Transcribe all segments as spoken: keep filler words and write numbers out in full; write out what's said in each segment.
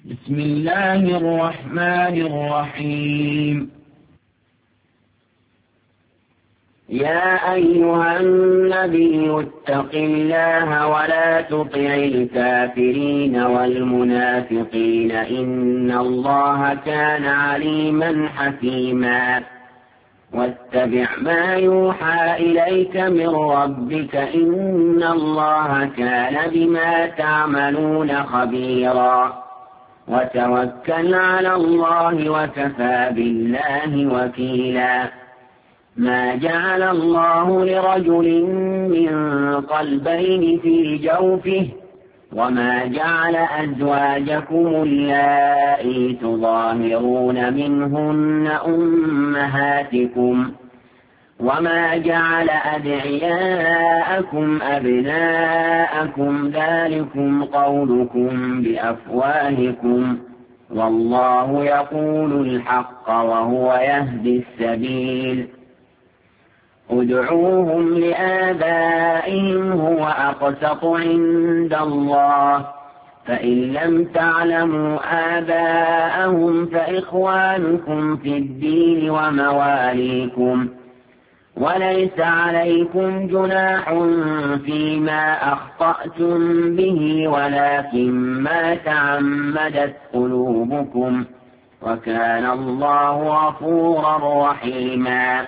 بسم الله الرحمن الرحيم. يا أيها النبي اتق الله ولا تطع الكافرين والمنافقين إن الله كان عليما حكيما. واتبع ما يوحى إليك من ربك إن الله كان بما تعملون خبيرا. وتوكل على الله وكفى بالله وكيلا. ما جعل الله لرجل من قلبين في جوفه وما جعل أزواجكم اللائي تظاهرون منهن أمهاتكم وما جعل أدعياءكم أبناءكم ذلكم قولكم بأفواهكم والله يقول الحق وهو يهدي السبيل. ادعوهم لآبائهم هو أقسط عند الله فإن لم تعلموا آباءهم فإخوانكم في الدين ومواليكم وليس عليكم جناح فيما أخطأتم به ولكن ما تعمدت قلوبكم وكان الله غفورا رحيما.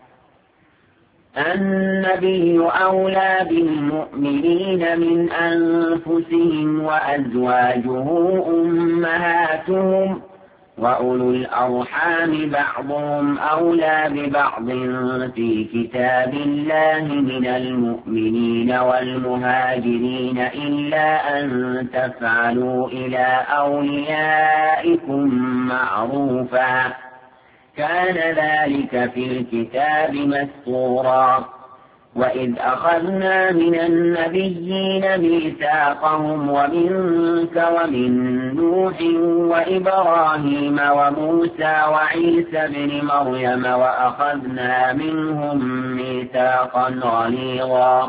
النبي أولى بالمؤمنين من أنفسهم وأزواجه أمهاتهم وأولو الأرحام بعضهم أولى ببعض في كتاب الله من المؤمنين والمهاجرين إلا أن تفعلوا إلى أوليائكم معروفا كان ذلك في الكتاب مسطورا. وإذ أخذنا من النبيين ميثاقهم ومنك ومن نوح وإبراهيم وموسى وعيسى ابن مريم وأخذنا منهم ميثاقا غليظا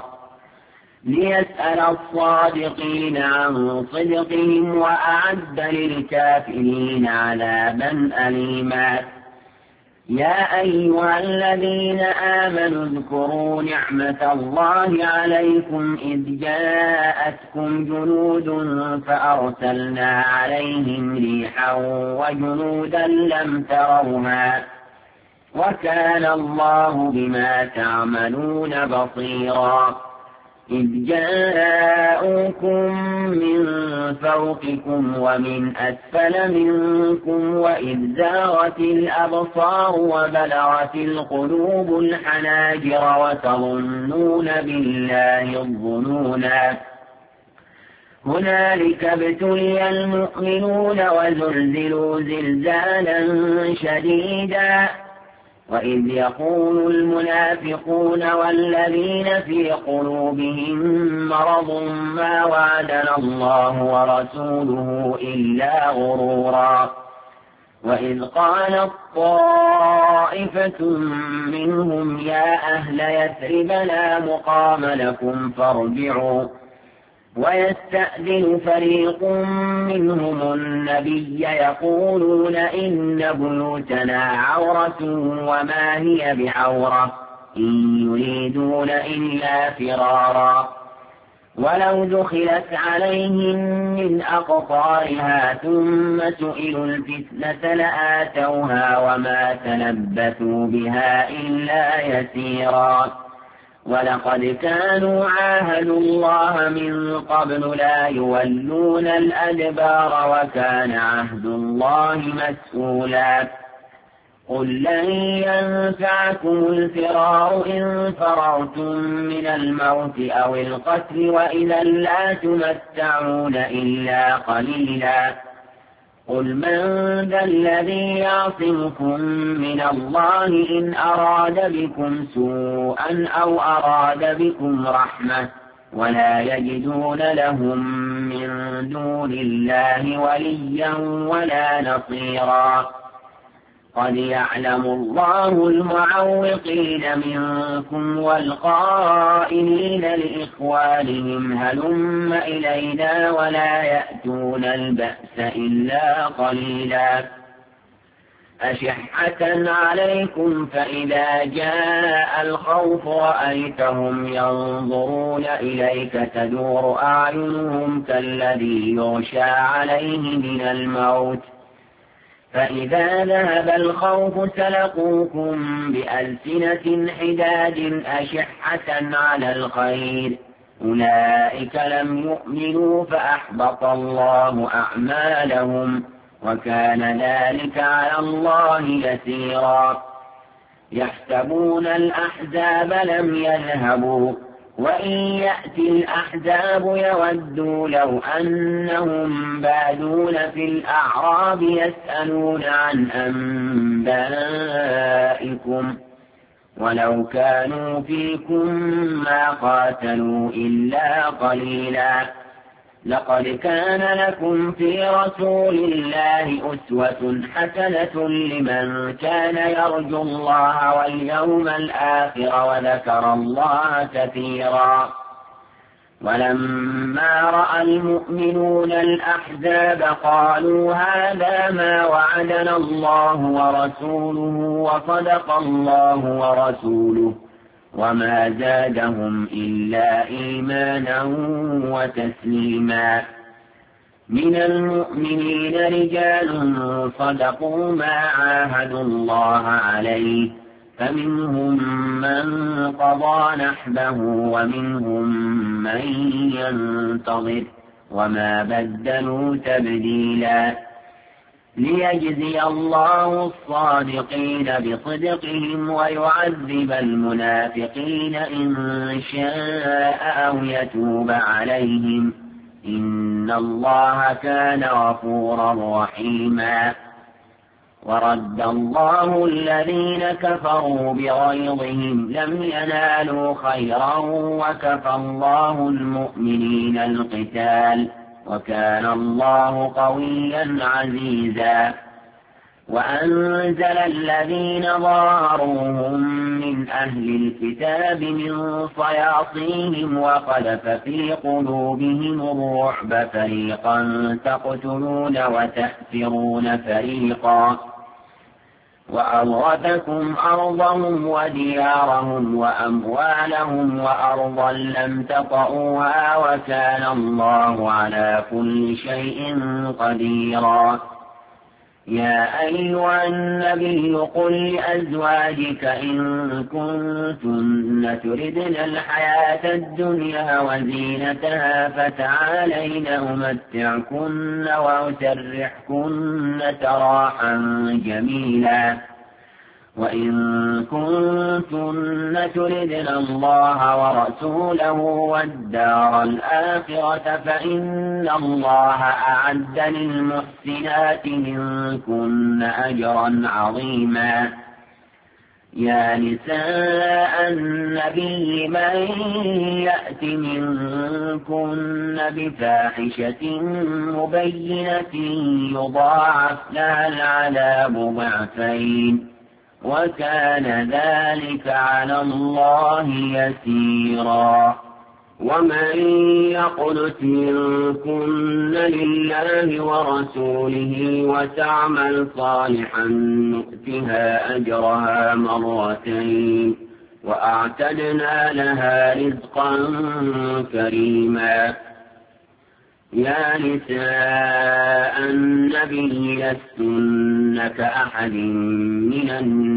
ليسأل الصادقين عن صدقهم وأعد للكافرين عذابا أليما. يا أيها الذين آمنوا اذكروا نعمة الله عليكم إذ جاءتكم جنود فأرسلنا عليهم ريحا وجنودا لم تروها وكان الله بما تعملون بصيرا. إذ جاءوكم من فوقكم ومن أسفل منكم وإذ زاغت الأبصار وبلغت القلوب الحناجر وتظنون بالله الظنونا. هنالك ابتلي المؤمنون وزلزلوا زلزالا شديدا. وإذ يقول المنافقون والذين في قلوبهم مرض ما وعدنا الله ورسوله إلا غرورا. وإذ قالت طائفة منهم يا أهل يثرب لا مقام لكم فارجعوا ويستأذن فريق منهم النبي يقولون إن بيوتنا عورة وما هي بعورة إن يريدون إلا فرارا. ولو دخلت عليهم من أقطارها ثم سئلوا الفتنة لآتوها وما تلبثوا بها إلا يسيرا. ولقد كانوا عاهدوا الله من قبل لا يولون الأدبار وكان عهد الله مسؤولا. قل لن ينفعكم الفرار إن فررتم من الموت أو القتل وإذا لا تمتعون إلا قليلا. قل من ذا الذي يعصمكم من الله إن أراد بكم سوءا أو أراد بكم رحمة ولا يجدون لهم من دون الله وليا ولا نصيرا. قد يعلم الله المعوقين منكم والقائلين لإخوانهم هلم إلينا ولا يأتون البأس إلا قليلا أشحة عليكم فإذا جاء الخوف رأيتهم ينظرون إليك تدور أعينهم كالذي يغشى عليه من الموت فإذا ذهب الخوف سلقوكم بألسنة حداد أشحة على الخير أولئك لم يؤمنوا فأحبط الله أعمالهم وكان ذلك على الله يسيرا يحسبون الأحزاب لم يذهبوا وإن يأتي الأحزاب يودوا لو أنهم بادون في الأعراب يسألون عن أنبائكم ولو كانوا فيكم ما قاتلوا إلا قليلا لقد كان لكم في رسول الله أسوة حسنة لمن كان يرجو الله واليوم الآخر وذكر الله كثيرا ولما رأى المؤمنون الأحزاب قالوا هذا ما وعدنا الله ورسوله وصدق الله ورسوله وما زادهم إلا إيمانا وتسليما من المؤمنين رجال صدقوا ما عاهدوا الله عليه فمنهم من قضى نحبه ومنهم من ينتظر وما بدلوا تبديلا ليجزي الله الصادقين بصدقهم ويعذب المنافقين إن شاء أو يتوب عليهم إن الله كان غفورا رحيما ورد الله الذين كفروا بغيظهم لم ينالوا خيرا وكفى الله المؤمنين القتال وكان الله قويا عزيزا وأنزل الذين ظاهروهم من أهل الكتاب من صياصيهم وقذف في قلوبهم الرعب فريقا تقتلون وتأسرون فريقا وأورثكم أرضهم وديارهم وأموالهم وأرضا لم تطئوها وكان الله على كل شيء قديرا يا أيها النبي قل لأزواجك إن كنتن تردن الحياة الدنيا وزينتها فتعالين أمتعكن وأسرحكن سراحا جميلا وإن كنتن تردن الله ورسوله والدار الآخرة فإن الله أعد للمحسنات منكن أجرا عظيما يا نساء النبي من يأت منكن بفاحشة مبينة يضاعف لها العذاب ضعفين وكان ذلك على الله يسيرا ومن يقنت منكن لله ورسوله وتعمل صالحا نؤتها أجرها مرتين وأعتدنا لها رزقا كريما يا نساء النبي لستن كأحد من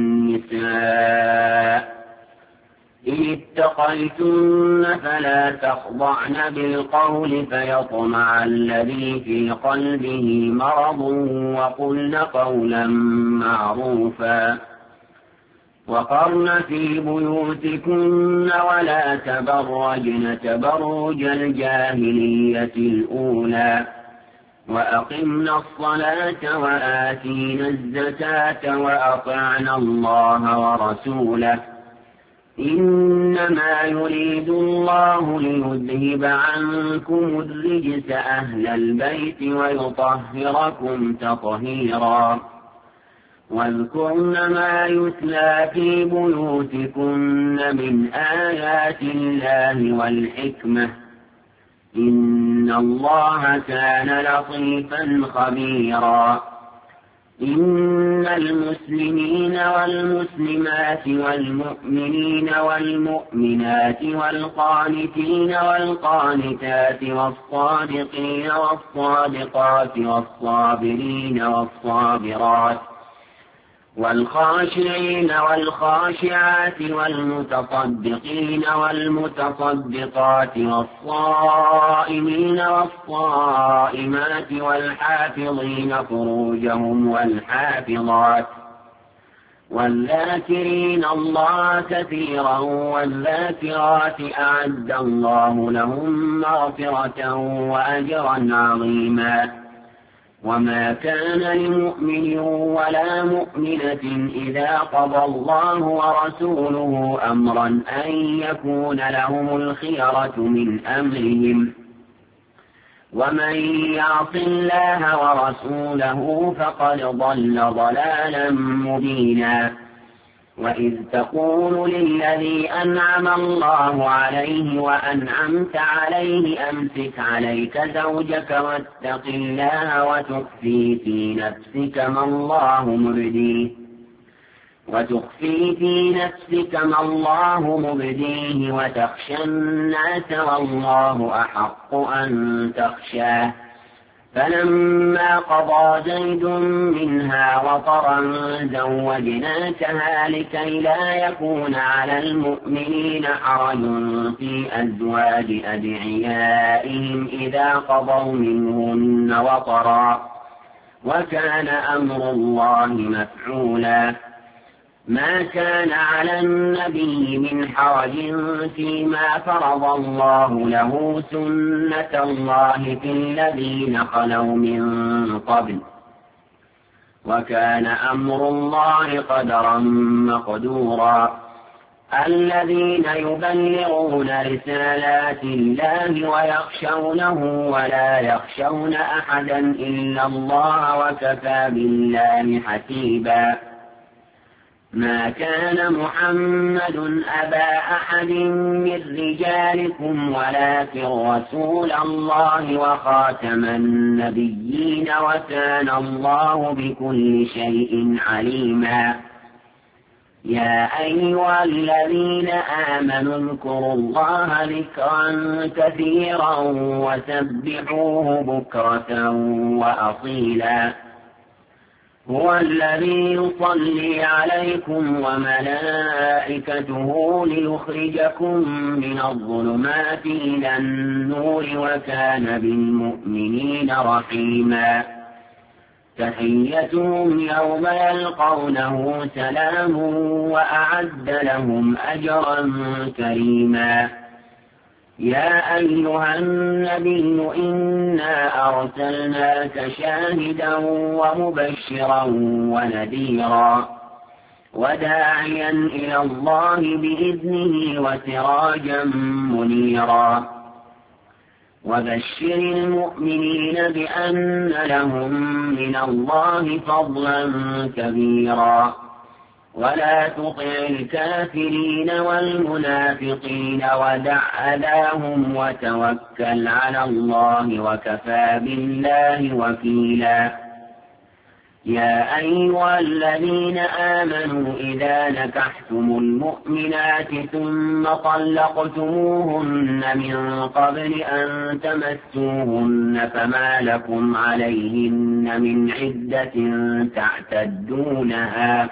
النساء إن اتقيتن فلا تخضعن بالقول فيطمع الذي في قلبه مرض وقلن قولا معروفا وقرن في بيوتكن ولا تبرجن تبرج الجاهلية الأولى وأقمنا الصلاة وآتينا الزكاة وأطعنا الله ورسوله إنما يريد الله ليذهب عنكم الرجس أهل البيت ويطهركم تطهيرا واذكرن ما يتلى في بيوتكن من آيات الله والحكمة إن الله كان لطيفا خبيرا إن المسلمين والمسلمات والمؤمنين والمؤمنات والقانتين والقانتات والصادقين والصادقات والصابرين والصابرات والخاشعين والخاشعات والمتصدقين والمتصدقات والصائمين والصائمات والحافظين فروجهم والحافظات والذاكرين الله كثيرا والذاكرات أعد الله لهم مغفرة وأجرا عظيما وما كان لمؤمن ولا مؤمنة إذا قضى الله ورسوله أمرا أن يكون لهم الخيرة من أمرهم ومن يعص الله ورسوله فقد ضل ضلالا مبينا وإذ تقول للذي أنعم الله عليه وأنعمت عليه أمسك عليك زوجك واتق الله وتخفي في نفسك ما الله مبديه وتخفي في نفسك ما الله مبديه وتخشى الناس والله أحق أن تخشاه فلما قضى زيد منها وطرا زوجناكها لكي لا يكون على المؤمنين حرج في أزواج أدعيائهم إذا قضوا منهن وطرا وكان أمر الله مفعولا ما كان على النبي من حرج فيما فرض الله له سنة الله في الذين خلوا من قبل وكان أمر الله قدرا مقدورا الذين يبلغون رسالات الله ويخشونه ولا يخشون أحدا إلا الله وكفى بالله حسيبا ما كان محمد أبا أحد من رجالكم ولكن رسول الله وخاتم النبيين وكان الله بكل شيء عليما يا أيها الذين آمنوا اذكروا الله ذكرا كثيرا وسبحوه بكرة وأصيلا هو الذي يصلي عليكم وملائكته ليخرجكم من الظلمات إلى النور وكان بالمؤمنين رحيما تحيتهم يوم يلقونه سلام وأعد لهم أجرا كريما يا أيها النبي إنا أرسلناك شاهدا ومبشرا ونذيرا وداعيا إلى الله بإذنه وسراجا منيرا وبشر المؤمنين بأن لهم من الله فضلا كبيرا ولا تطع الكافرين والمنافقين ودع أذاهم وتوكل على الله وكفى بالله وكيلا يا أيها الذين آمنوا إذا نكحتم المؤمنات ثم طلقتموهن من قبل أن تمسوهن فما لكم عليهن من عدة تعتدونها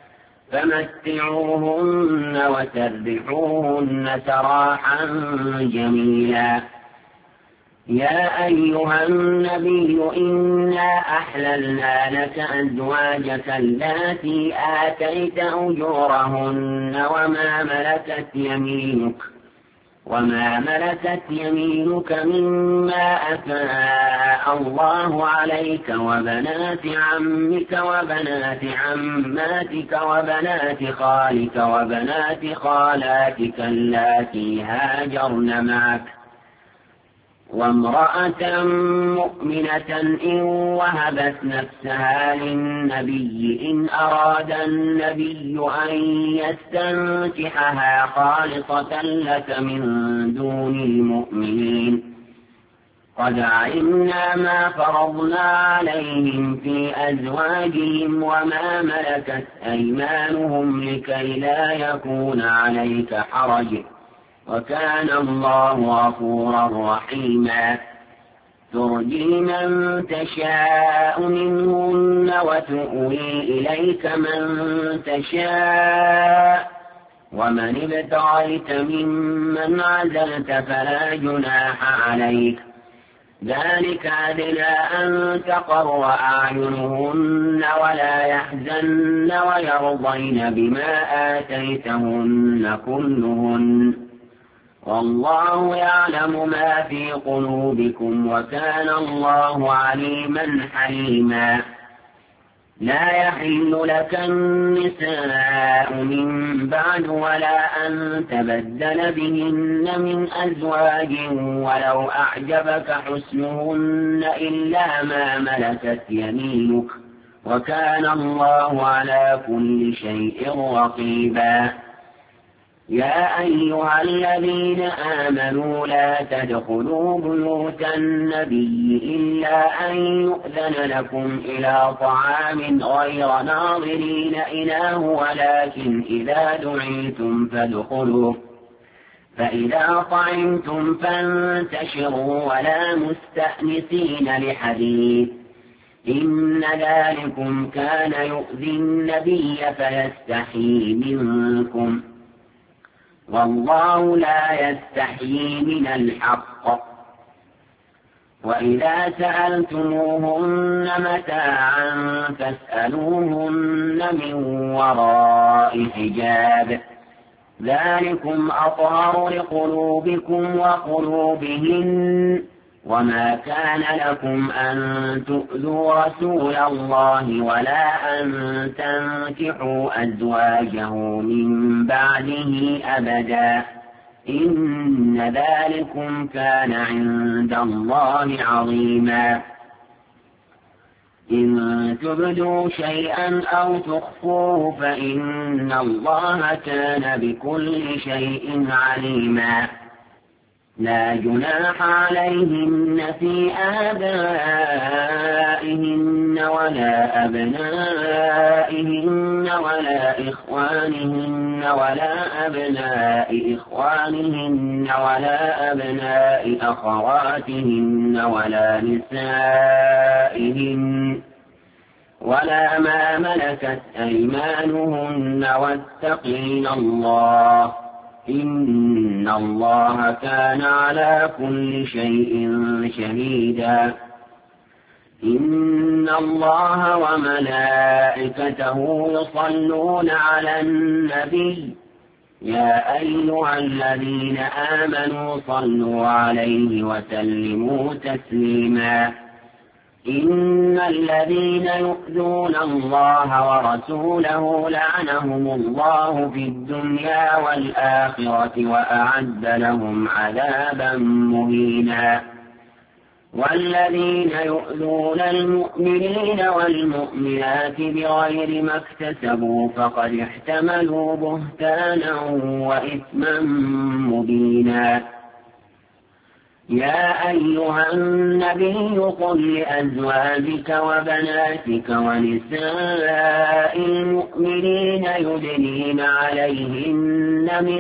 فمتعوهن وسرحوهن سراحا جميلا يا أيها النبي إنا أحللنا لك أزواجك اللاتي آتيت أجورهن وما ملكت يمينك وما ملكت يمينك مما أفاء الله عليك وبنات عمك وبنات عماتك وبنات خالك وبنات خالاتك اللاتي هاجرن معك وامرأة مؤمنة إن وهبت نفسها للنبي إن أراد النبي أن يستنكحها خالصة لك من دون المؤمنين قد علمنا ما فرضنا عليهم في أزواجهم وما ملكت أيمانهم لكي لا يكون عليك حرج وكان الله غفورا رحيما ترجي من تشاء منهن وتؤوي إليك من تشاء ومن ابتغيت ممن عزلت فلا جناح عليك ذلك أدنى أن تقر أعينهن ولا يحزن ويرضين بما آتيتهن كلهن والله يعلم ما في قلوبكم وكان الله عليما حليما لا يحل لك النساء من بعد ولا أن تبدل بهن من أزواج ولو أعجبك حسنهن إلا ما ملكت يمينك وكان الله على كل شيء رقيبا يا أيها الذين آمنوا لا تدخلوا بيوت النبي إلا أن يؤذن لكم إلى طعام غير ناظرين إناه ولكن إذا دعيتم فادخلوا فإذا طعمتم فانتشروا ولا مستأنسين لحديث إن ذلكم كان يؤذي النبي فيستحيي منكم والله لا يستحيي من الحق وإذا سألتموهن متاعا فاسألوهن من وراء حجاب ذلكم أطهر لقلوبكم وقلوبهن وما كان لكم أن تؤذوا رسول الله ولا أن تنكحوا أزواجه من بعده أبدا إن ذلكم كان عند الله عظيما إن تبدوا شيئا أو تخفوه فإن الله كان بكل شيء عليما لا جناح عليهن في آبائهن ولا أبنائهن ولا إخوانهن ولا أبناء إخوانهن ولا أبناء أخواتهن ولا نسائهن ولا ما ملكت أيمانهن واتقين الله إن الله كان على كل شيء شهيدا إن الله وملائكته يصلون على النبي يا أيها الذين آمنوا صلوا عليه وسلموا تسليما إن الذين يؤذون الله ورسوله لعنهم الله في الدنيا والآخرة وأعد لهم عذابا مهينا والذين يؤذون المؤمنين والمؤمنات بغير ما اكتسبوا فقد احتملوا بهتانا وإثما مبينا يا أيها النبي قل لأزواجك وبناتك ونساء المؤمنين يدنين عليهن من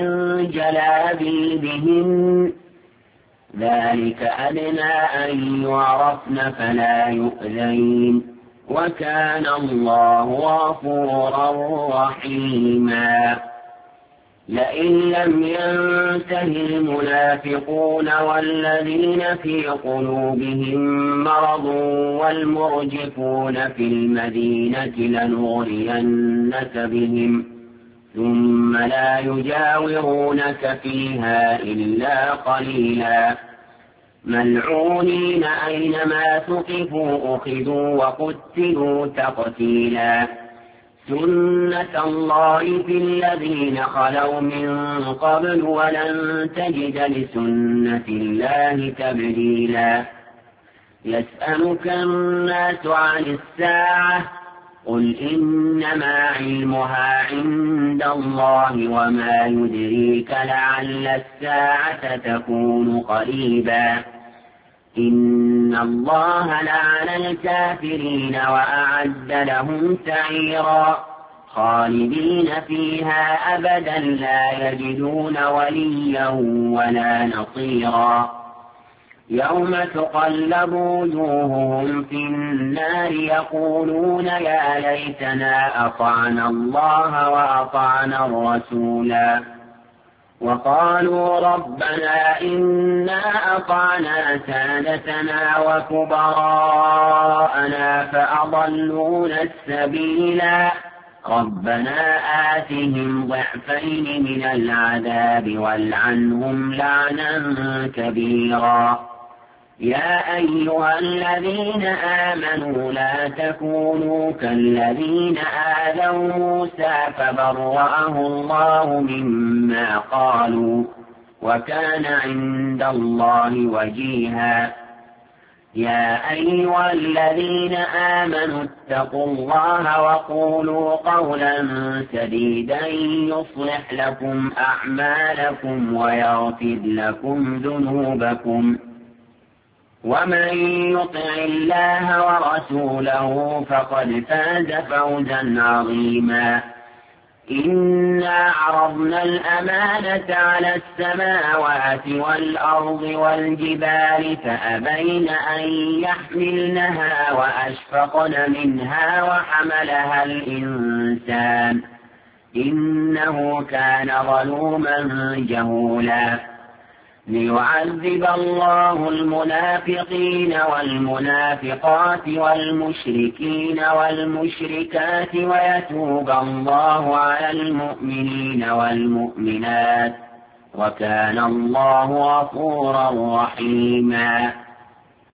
جلابيبهن ذلك أدنى أن يعرفن فلا يؤذين وكان الله غفورا رحيما لئن لم ينته المنافقون والذين في قلوبهم مرض والمرجفون في المدينة لنغرينك بهم ثم لا يجاورونك فيها إلا قليلا ملعونين أينما ثقفوا أخذوا وقتلوا تقتيلا سُنَّةَ اللَّهِ في الَّذِينَ خَلَوْا مِن قَبْلُ وَلَن تَجِدَ لِسُنَّةِ اللَّهِ تَبْدِيلًا يَسْأَلُكَ النَّاسُ عَنِ السَّاعَةِ قُلْ إِنَّمَا عِلْمُهَا عِندَ اللَّهِ وَمَا يُدْرِيكَ لَعَلَّ السَّاعَةَ تَكُونُ قَرِيبًا إِنَّ اللَّهَ لَعَنَ الْكَافِرِينَ وَأَعَدَّ لَهُمْ سَعِيرًا خَالِدِينَ فِيهَا أَبَدًا لَّا يَجِدُونَ وَلِيًّا وَلَا نَصِيرًا يَوْمَ تُقَلَّبُ وُجُوهُهُمْ فِي النَّارِ يَقُولُونَ يَا لَيْتَنَا أَطَعْنَا اللَّهَ وَأَطَعْنَا الرَّسُولَا وَقَالُوا رَبَّنَا إِنَّا أَطَعْنَا سَادَتَنَا وَكُبَرَاءَنَا فَأَضَلُّونَا السَّبِيلَا رَبَّنَا آتِهِمْ ضِعْفَيْنِ مِنَ الْعَذَابِ وَالْعَنْهُمْ لَعْنًا كَبِيرًا يَا أَيُّهَا الَّذِينَ آمَنُوا لَا تَكُونُوا كَالَّذِينَ آذَوْا مُوسَىٰ فَبَرَّأَهُ اللَّهُ مِمَّا قَالُوا وَكَانَ عِندَ اللَّهِ وَجِيهًا يَا أَيُّهَا الَّذِينَ آمَنُوا اتَّقُوا اللَّهَ وَقُولُوا قَوْلًا سَدِيدًا يُصْلِحْ لَكُمْ أَعْمَالَكُمْ وَيَغْفِرْ لَكُمْ ذُنُوبَكُمْ وَمَن يُطِعِ اللَّهَ وَرَسُولَهُ فَقَدْ فَازَ فَوْزًا عَظِيمًا إِنَّا عَرَضْنَا الْأَمَانَةَ عَلَى السَّمَاوَاتِ وَالْأَرْضِ وَالْجِبَالِ فَأَبَيْنَ أَن يَحْمِلْنَهَا وَأَشْفَقْنَ مِنْهَا وَحَمَلَهَا الْإِنسَانُ إِنَّهُ كَانَ ظَلُومًا جَهُولًا لِيُعَذِّبَ اللَّهُ الْمُنَافِقِينَ وَالْمُنَافِقَاتِ وَالْمُشْرِكِينَ وَالْمُشْرِكَاتِ وَيَتُوبَ اللَّهُ عَلَى الْمُؤْمِنِينَ وَالْمُؤْمِنَاتِ وَكَانَ اللَّهُ غَفُورًا رَّحِيمًا